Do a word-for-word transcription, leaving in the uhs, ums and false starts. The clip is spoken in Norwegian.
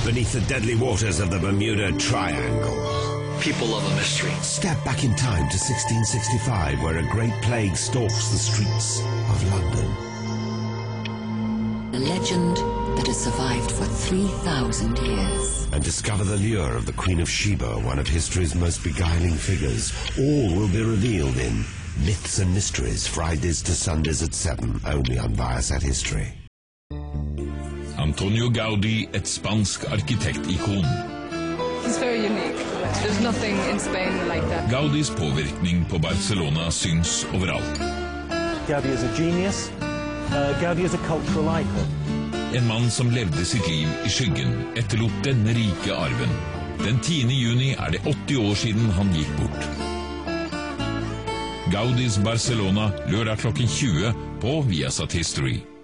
beneath the deadly waters of the Bermuda Triangle. People love a mystery. Step back in time to sixteen sixty-five, where a great plague stalks the streets of London. A legend that has survived for three thousand years. And discover the lure of the Queen of Sheba, one of history's most beguiling figures. All will be revealed in Myths and Mysteries, Fridays to Sundays at seven, only on Viasat History. Antonio Gaudí, et spansk arkitektikon. He's very unique. There's nothing in Spain like that. Gaudís påvirkning på Barcelona syns overalt. Gaudí is a genius. Uh, Gaudí is a cultural icon. En mann som levde sitt liv i skyggen, etterlot denne rike arven. Den tiende juni er det åtti år siden han gikk bort. Gaudís Barcelona, lørdag klokken tjue på Viasat History.